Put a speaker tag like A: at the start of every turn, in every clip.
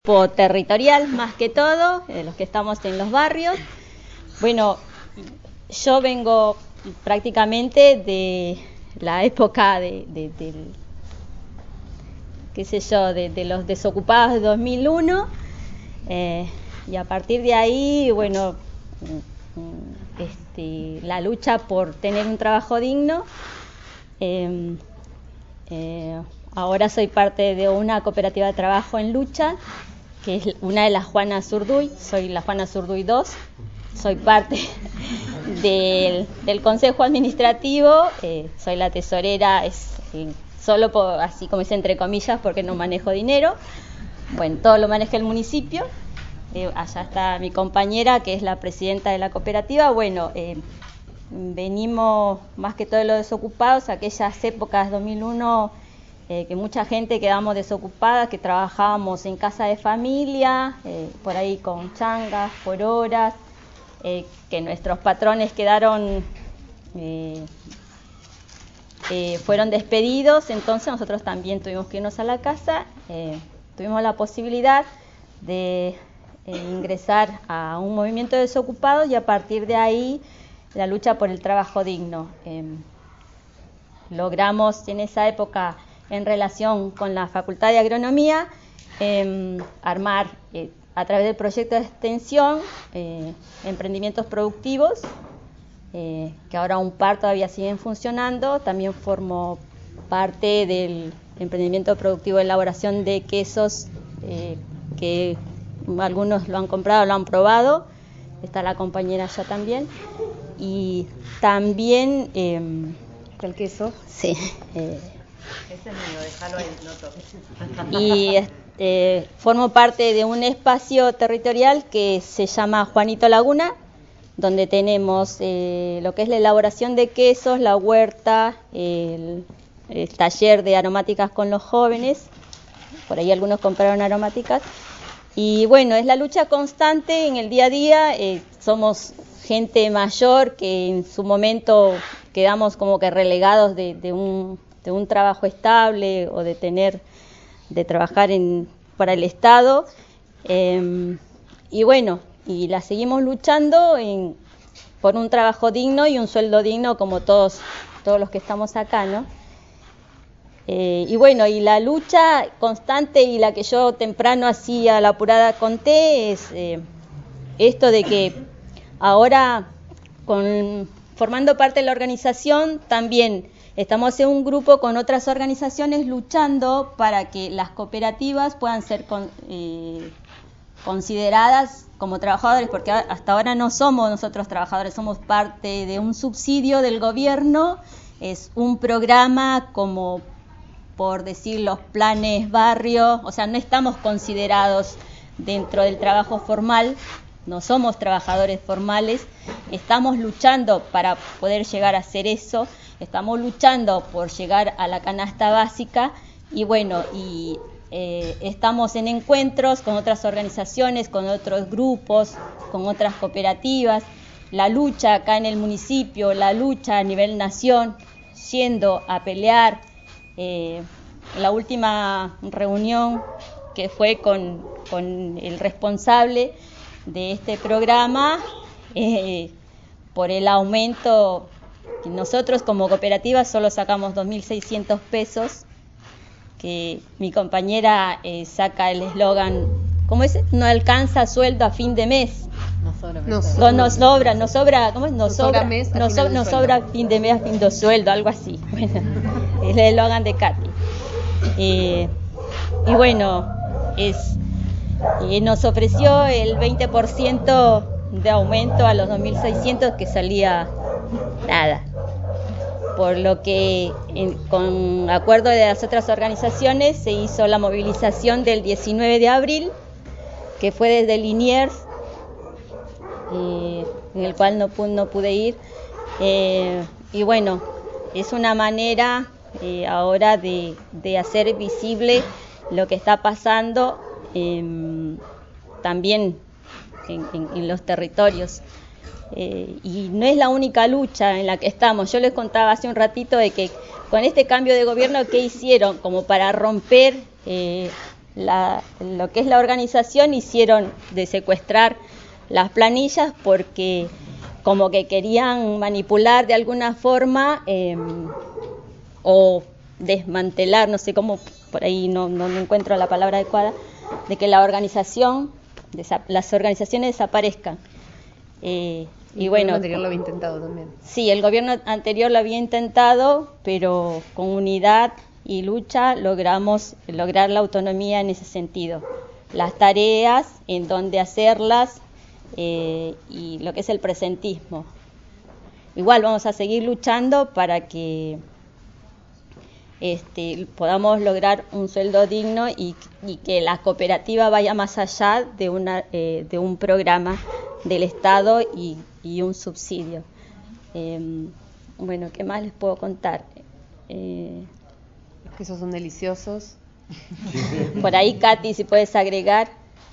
A: Territorial más que todo, de los que estamos en los barrios. Bueno, yo vengo prácticamente de la época de los desocupados de 2001, y a partir de ahí, bueno, la lucha por tener un trabajo digno. Ahora soy parte de una cooperativa de trabajo en lucha, que es una de las Juana Zurduy. Soy la Juana Zurduy 2, soy parte del consejo administrativo, soy la tesorera, solo así como dice entre comillas, porque no manejo dinero. Bueno, todo lo maneja el municipio. Allá está mi compañera, que es la presidenta de la cooperativa. Bueno, venimos más que todo los desocupados, aquellas épocas 2001, que mucha gente quedamos desocupada, que trabajábamos en casa de familia, por ahí con changas, por horas, que nuestros patrones fueron despedidos. Entonces nosotros también tuvimos que irnos a la casa. Tuvimos la posibilidad de ingresar a un movimiento de desocupados, y a partir de ahí la lucha por el trabajo digno. Logramos en esa época, en relación con la Facultad de Agronomía, armar a través del proyecto de extensión emprendimientos productivos, que ahora un par todavía siguen funcionando. También formo parte del emprendimiento productivo de elaboración de quesos, que algunos lo han comprado, lo han probado. Está la compañera allá también. Y también el queso, sí.
B: Ese es mío, déjalo ahí, no toques.
A: Y formo parte de un espacio territorial que se llama Juanito Laguna, donde tenemos lo que es la elaboración de quesos, la huerta, el taller de aromáticas con los jóvenes. Por ahí algunos compraron aromáticas. Y bueno, es la lucha constante en el día a día. Somos gente mayor que en su momento quedamos como que relegados de un trabajo estable, o de trabajar para el Estado, y bueno, y la seguimos luchando por un trabajo digno y un sueldo digno, como todos los que estamos acá, ¿no? Y bueno, y la lucha constante, y la que yo temprano así a la apurada conté, es esto de que ahora, formando parte de la organización, también estamos en un grupo con otras organizaciones luchando para que las cooperativas puedan ser consideradas como trabajadores, porque hasta ahora no somos nosotros trabajadores, somos parte de un subsidio del gobierno. Es un programa como, por decir, los planes barrio, o sea, no estamos considerados dentro del trabajo formal, no somos trabajadores formales. Estamos luchando para poder llegar a hacer eso. Estamos luchando por llegar a la canasta básica, y bueno, estamos en encuentros con otras organizaciones, con otros grupos, con otras cooperativas. La lucha acá en el municipio, la lucha a nivel nación, yendo a pelear. La última reunión que fue con el responsable de este programa, por el aumento. Nosotros como cooperativa solo sacamos 2.600 pesos, que mi compañera saca el eslogan, ¿cómo es? No alcanza sueldo a fin de mes. Nos sobra, ¿cómo es? Nos sobra fin de mes a fin de sueldo, algo así. Bueno, es el eslogan de Katy. Y bueno, nos ofreció el 20% de aumento a los 2.600, que salía nada. Por lo que, con acuerdo de las otras organizaciones, se hizo la movilización del 19 de abril, que fue desde Liniers, en el cual no pude ir. Y bueno, es una manera ahora de hacer visible lo que está pasando también en los territorios. Y no es la única lucha en la que estamos. Yo les contaba hace un ratito de que con este cambio de gobierno, ¿qué hicieron? Como para romper lo que es la organización hicieron de secuestrar las planillas porque como que querían manipular de alguna forma o desmantelar, no sé cómo, por ahí no encuentro la palabra adecuada, de que las organizaciones desaparezcan. Y bueno,
C: el gobierno anterior lo había intentado también.
A: Sí, el gobierno anterior lo había intentado, pero con unidad y lucha logramos lograr la autonomía en ese sentido. Las tareas, en dónde hacerlas y lo que es el presentismo. Igual vamos a seguir luchando para que podamos lograr un sueldo digno y que la cooperativa vaya más allá de un programa del Estado y un subsidio. Bueno, ¿qué más les puedo contar?
C: Los quesos son deliciosos.
A: Por ahí, Katy, si puedes agregar.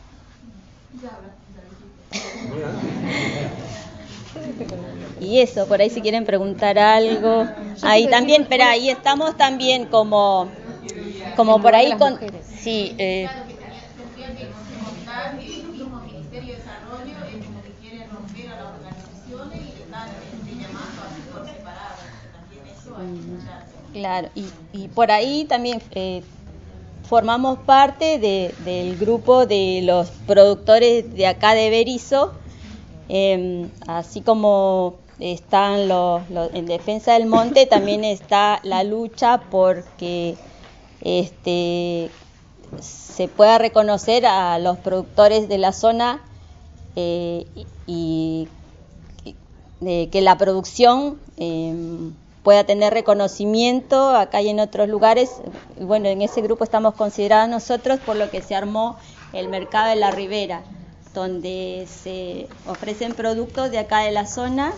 A: Y eso, por ahí si quieren preguntar algo. Ahí también, pero ahí estamos también como por ahí con... Sí, claro, y por ahí también formamos parte del grupo de los productores de acá de Berisso, así como están los en defensa del monte, también está la lucha porque se pueda reconocer a los productores de la zona y que la producción pueda tener reconocimiento acá y en otros lugares. Bueno, en ese grupo estamos considerados nosotros, por lo que se armó el mercado de la Ribera, donde se ofrecen productos de acá de la zona,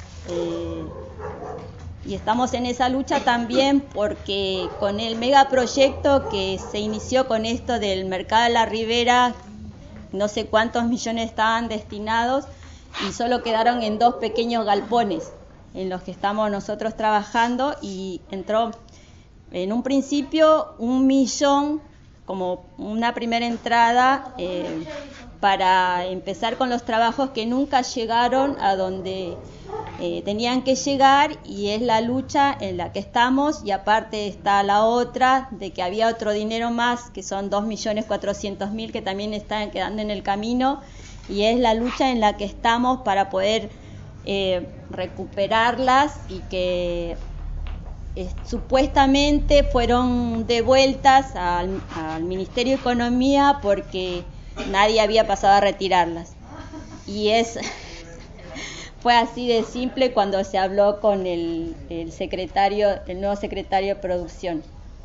A: y estamos en esa lucha también porque con el megaproyecto que se inició con esto del mercado de la Ribera, no sé cuántos millones estaban destinados y solo quedaron en 2 pequeños galpones en los que estamos nosotros trabajando, y entró en un principio 1 millón como una primera entrada para empezar con los trabajos que nunca llegaron a donde tenían que llegar, y es la lucha en la que estamos. Y aparte está la otra de que había otro dinero más, que son 2.400.000 que también están quedando en el camino, y es la lucha en la que estamos para poder recuperarlas, y que supuestamente fueron devueltas al Ministerio de Economía porque nadie había pasado a retirarlas, y fue así de simple cuando se habló con el nuevo secretario de Producción.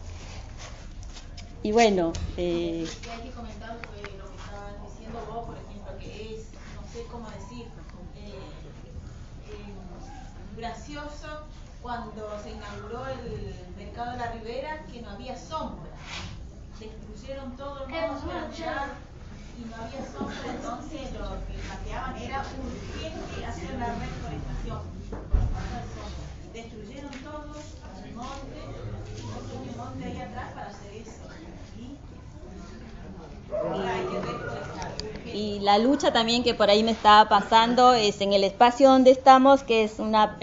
A: Y bueno,
D: hay que comentar lo que estabas diciendo vos, por ejemplo, que es, no sé cómo decir, gracioso cuando se inauguró el mercado de la Ribera, que no había sombra. Destruyeron todo el monte allá y no había sombra, entonces lo que planteaban era urgente hacer la reforestación. Destruyeron todo el monte, y el monte ahí atrás para hacer eso. Y hay que reforestar.
A: Y la lucha también que por ahí me estaba pasando es en el espacio donde estamos, que es una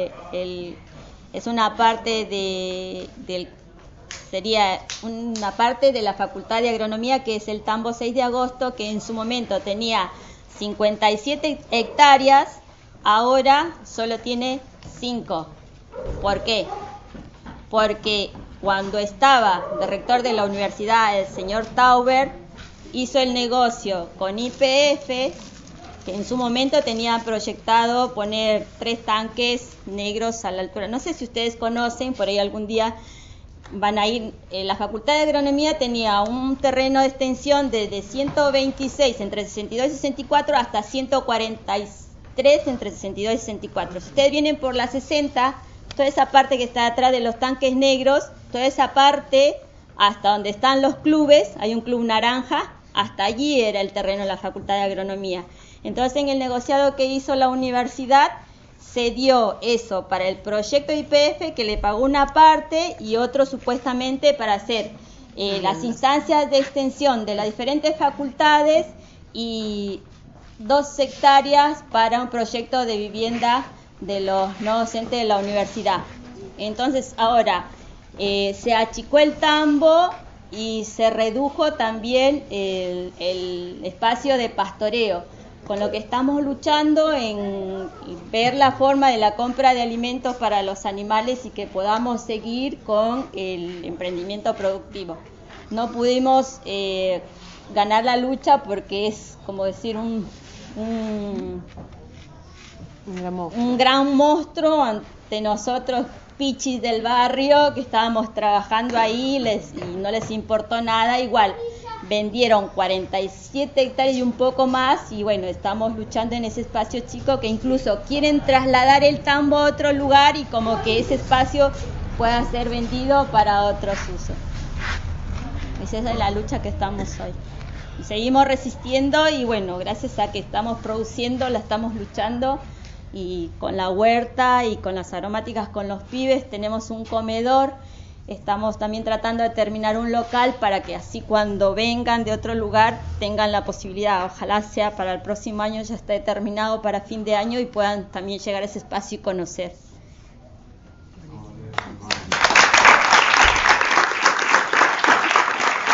A: parte sería una parte de la Facultad de Agronomía, que es el Tambo 6 de Agosto, que en su momento tenía 57 hectáreas, ahora solo tiene 5. ¿Por qué? Porque cuando estaba de rector de la universidad el señor Tauber, hizo el negocio con YPF, que en su momento tenía proyectado poner 3 tanques negros a la altura. No sé si ustedes conocen, por ahí algún día van a ir. La Facultad de Agronomía tenía un terreno de extensión desde 126 entre 62 y 64 hasta 143 entre 62 y 64. Si ustedes vienen por la 60, toda esa parte que está atrás de los tanques negros, toda esa parte hasta donde están los clubes, hay un club naranja, hasta allí era el terreno de la Facultad de Agronomía. Entonces, en el negociado que hizo la universidad, se dio eso para el proyecto YPF, que le pagó una parte, y otro supuestamente para hacer las instancias de extensión de las diferentes facultades y 2 hectáreas para un proyecto de vivienda de los no docentes de la universidad. Entonces ahora se achicó el tambo y se redujo también el espacio de pastoreo, con lo que estamos luchando en ver la forma de la compra de alimentos para los animales y que podamos seguir con el emprendimiento productivo. No pudimos ganar la lucha porque es como decir un gran monstruo ante nosotros, pichis del barrio, que estábamos trabajando ahí y no les importó nada. Igual vendieron 47 hectáreas y un poco más, y bueno, estamos luchando en ese espacio chico, que incluso quieren trasladar el tambo a otro lugar y como que ese espacio pueda ser vendido para otros usos. Esa es la lucha que estamos hoy. Y seguimos resistiendo, y bueno, gracias a que estamos produciendo, la estamos luchando, y con la huerta y con las aromáticas con los pibes tenemos un comedor. Estamos también tratando de terminar un local para que así cuando vengan de otro lugar tengan la posibilidad, ojalá sea para el próximo año, ya esté terminado para fin de año, y puedan también llegar a ese espacio y conocer.